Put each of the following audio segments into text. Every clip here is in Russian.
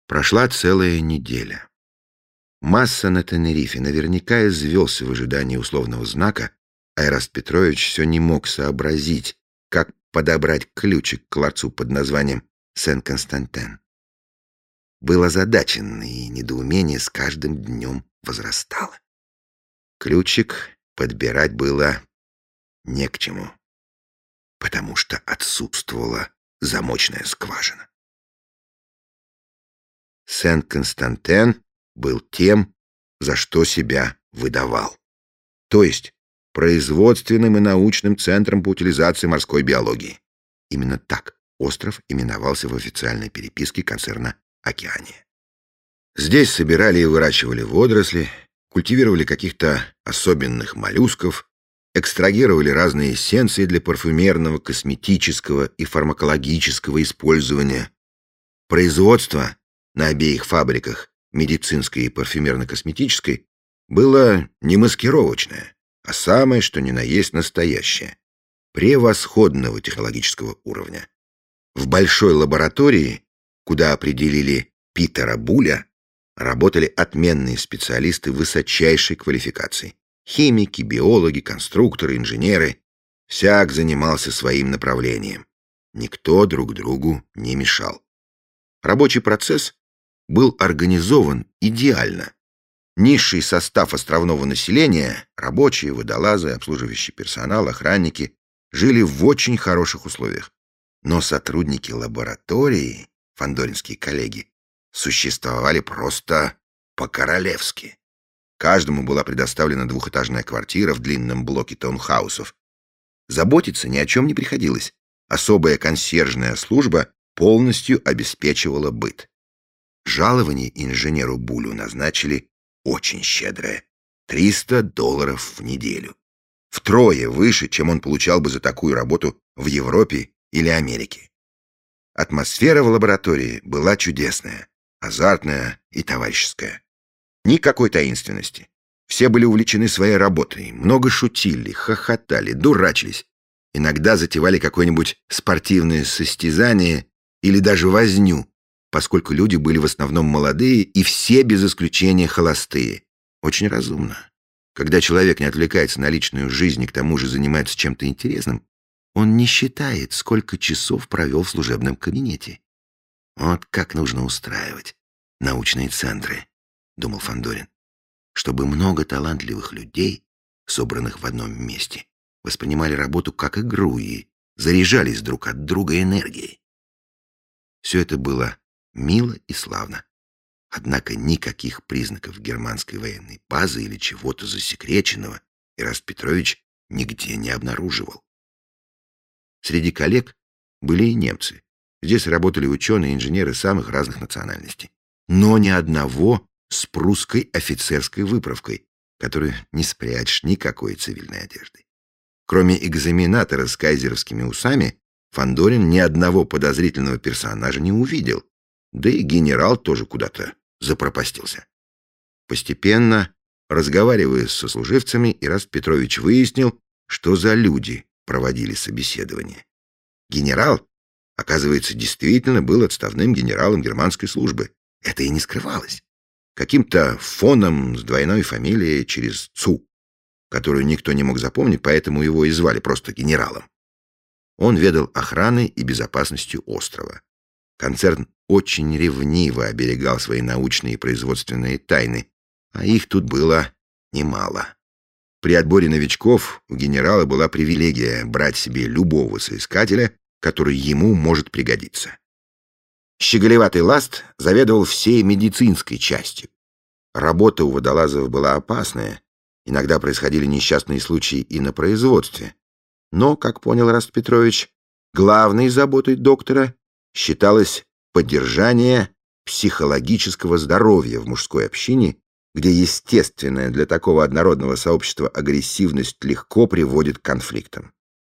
Прошла целая неделя. Масса на Тенерифе наверняка извелся в ожидании условного знака, а Эраст Петрович все не мог сообразить, как подобрать ключик к ларцу под названием Сен-Константин. Был озадачен, и недоумение с каждым днем возрастало. Ключик подбирать было не к чему, потому что отсутствовала замочная скважина. Сен-Константин был тем, за что себя выдавал, то есть производственным и научным центром по утилизации морской биологии. Именно так остров именовался в официальной переписке концерна «Океания». Здесь собирали и выращивали водоросли, культивировали каких-то особенных моллюсков, экстрагировали разные эссенции для парфюмерного, косметического и фармакологического использования. Производство на обеих фабриках, медицинской и парфюмерно-косметической, было не маскировочное, а самое, что ни на есть настоящее, превосходного технологического уровня. В большой лаборатории, куда определили Питера Буля, работали отменные специалисты высочайшей квалификации. Химики, биологи, конструкторы, инженеры. Всяк занимался своим направлением. Никто друг другу не мешал. Рабочий процесс был организован идеально. Низший состав островного населения, рабочие, водолазы, обслуживающий персонал, охранники, жили в очень хороших условиях. Но сотрудники лаборатории, фандоринские коллеги, существовали просто по-королевски. Каждому была предоставлена двухэтажная квартира в длинном блоке таунхаусов. Заботиться ни о чем не приходилось. Особая консьержная служба полностью обеспечивала быт. Жалование инженеру Булю назначили очень щедрое — $300 в неделю. Втрое выше, чем он получал бы за такую работу в Европе или Америке. Атмосфера в лаборатории была чудесная, азартная и товарищеская. Никакой таинственности. Все были увлечены своей работой, много шутили, хохотали, дурачились. Иногда затевали какое-нибудь спортивное состязание или даже возню, поскольку люди были в основном молодые и все без исключения холостые. Очень разумно. Когда человек не отвлекается на личную жизнь и к тому же занимается чем-то интересным, он не считает, сколько часов провел в служебном кабинете. Вот как нужно устраивать научные центры, думал Фандорин, чтобы много талантливых людей, собранных в одном месте, воспринимали работу как игру и заряжались друг от друга энергией. Все это было мило и славно. Однако никаких признаков германской военной базы или чего-то засекреченного Эраст Петрович нигде не обнаруживал. Среди коллег были и немцы. Здесь работали ученые и инженеры самых разных национальностей. Но ни одного с прусской офицерской выправкой, которую не спрячешь никакой цивильной одеждой. Кроме экзаменатора с кайзеровскими усами, Фандорин ни одного подозрительного персонажа не увидел, да и генерал тоже куда-то запропастился. Постепенно, разговаривая с сослуживцами, Эраст Петрович выяснил, что за люди проводили собеседование. Генерал, оказывается, действительно был отставным генералом германской службы. Это и не скрывалось. Каким-то фоном с двойной фамилией через «цу», которую никто не мог запомнить, поэтому его и звали просто генералом. Он ведал охраной и безопасностью острова. Концерн очень ревниво оберегал свои научные и производственные тайны, а их тут было немало. При отборе новичков у генерала была привилегия брать себе любого соискателя, который ему может пригодиться. Щеголеватый Ласт заведовал всей медицинской частью. Работа у водолазов была опасная, иногда происходили несчастные случаи и на производстве. Но, как понял Эраст Петрович, главной заботой доктора считалось поддержание психологического здоровья в мужской общине, где естественная для такого однородного сообщества агрессивность легко приводит к конфликтам.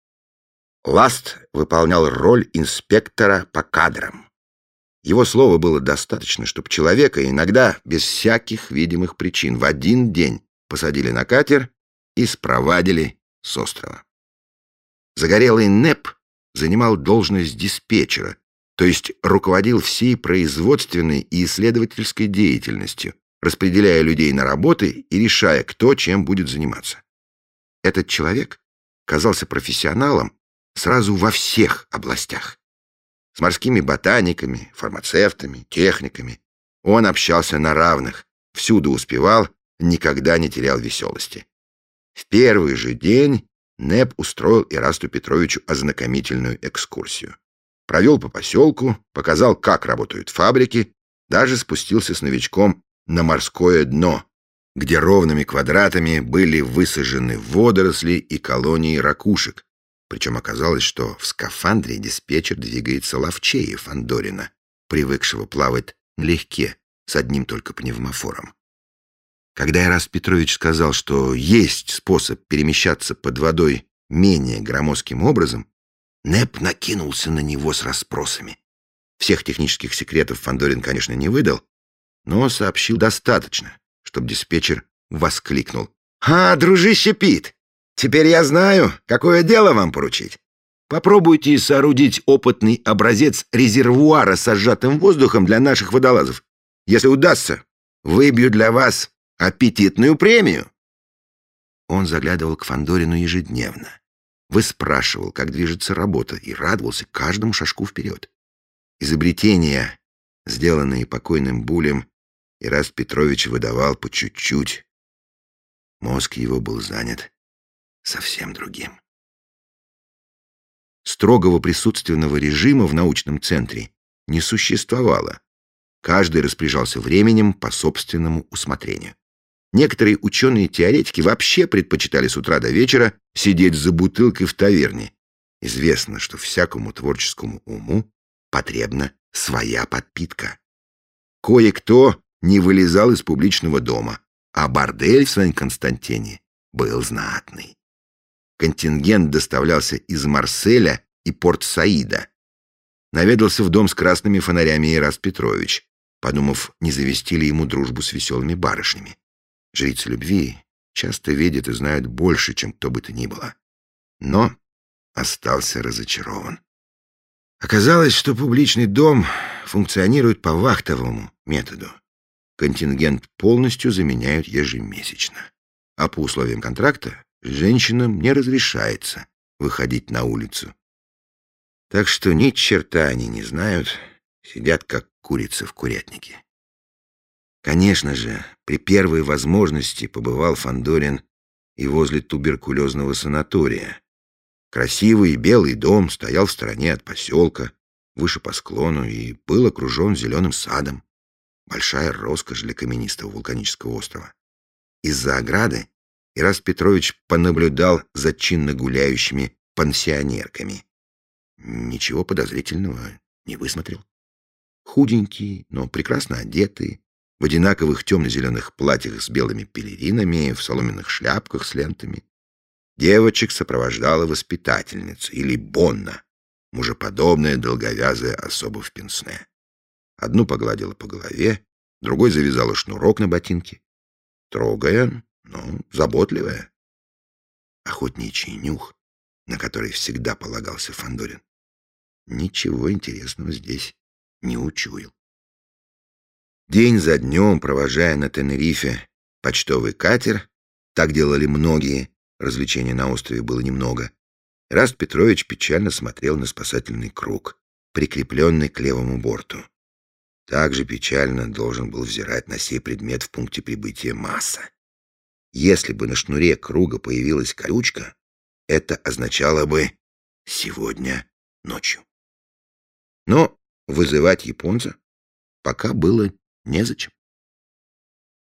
Ласт выполнял роль инспектора по кадрам. Его слова было достаточно, чтобы человека иногда без всяких видимых причин в один день посадили на катер и спровадили с острова. Загорелый Нэп занимал должность диспетчера, то есть руководил всей производственной и исследовательской деятельностью, распределяя людей на работы и решая, кто чем будет заниматься. Этот человек казался профессионалом сразу во всех областях. С морскими ботаниками, фармацевтами, техниками. Он общался на равных, всюду успевал, никогда не терял веселости. В первый же день Нэп устроил Ирасту Петровичу ознакомительную экскурсию. Провел по поселку, показал, как работают фабрики, даже спустился с новичком на морское дно, где ровными квадратами были высажены водоросли и колонии ракушек. Причем оказалось, что в скафандре диспетчер двигается ловчее Фандорина, привыкшего плавать налегке, с одним только пневмофором. Когда Ираст Петрович сказал, что есть способ перемещаться под водой менее громоздким образом, Нэп накинулся на него с расспросами. Всех технических секретов Фандорин, конечно, не выдал, но сообщил достаточно, чтобы диспетчер воскликнул: «А, дружище Пит, теперь я знаю, какое дело вам поручить. Попробуйте соорудить опытный образец резервуара с сжатым воздухом для наших водолазов. Если удастся, выбью для вас аппетитную премию». Он заглядывал к Фандорину ежедневно, выспрашивал, как движется работа, и радовался каждому шажку вперед. Изобретения, сделанные покойным Булем, Ираст Петрович выдавал по чуть-чуть. Мозг его был занят совсем другим. Строгого присутственного режима в научном центре не существовало. Каждый распоряжался временем по собственному усмотрению. Некоторые ученые-теоретики вообще предпочитали с утра до вечера сидеть за бутылкой в таверне. Известно, что всякому творческому уму потребна своя подпитка. Кое-кто не вылезал из публичного дома, а бордель в Сан-Константине был знатный. Контингент доставлялся из Марселя и Порт-Саида. Наведался в дом с красными фонарями Ираст Петрович, подумав, не завести ли ему дружбу с веселыми барышнями. Жрицы любви часто видят и знают больше, чем кто бы то ни было. Но остался разочарован. Оказалось, что публичный дом функционирует по вахтовому методу. Контингент полностью заменяют ежемесячно. А по условиям контракта женщинам не разрешается выходить на улицу. Так что ни черта они не знают, сидят как курицы в курятнике. Конечно же, при первой возможности побывал Фандорин и возле туберкулезного санатория. Красивый белый дом стоял в стороне от поселка, выше по склону, и был окружен зеленым садом. Большая роскошь для каменистого вулканического острова. Из-за ограды Ираст Петрович понаблюдал за чинно гуляющими пансионерками. Ничего подозрительного не высмотрел. Худенькие, но прекрасно одетые, в одинаковых темно-зеленых платьях с белыми пелеринами, в соломенных шляпках с лентами. Девочек сопровождала воспитательница или бонна, мужеподобная долговязая особа в пенсне. Одну погладила по голове, другой завязала шнурок на ботинке. Строгая, но заботливая. Охотничий нюх, на который всегда полагался Фандорин, ничего интересного здесь не учуял. День за днем, провожая на Тенерифе почтовый катер, так делали многие, развлечений на острове было немного, Ираст Петрович печально смотрел на спасательный круг, прикрепленный к левому борту. Также печально должен был взирать на сей предмет в пункте прибытия Масса. Если бы на шнуре круга появилась колючка, это означало бы «сегодня ночью». Но вызывать японца пока было незачем.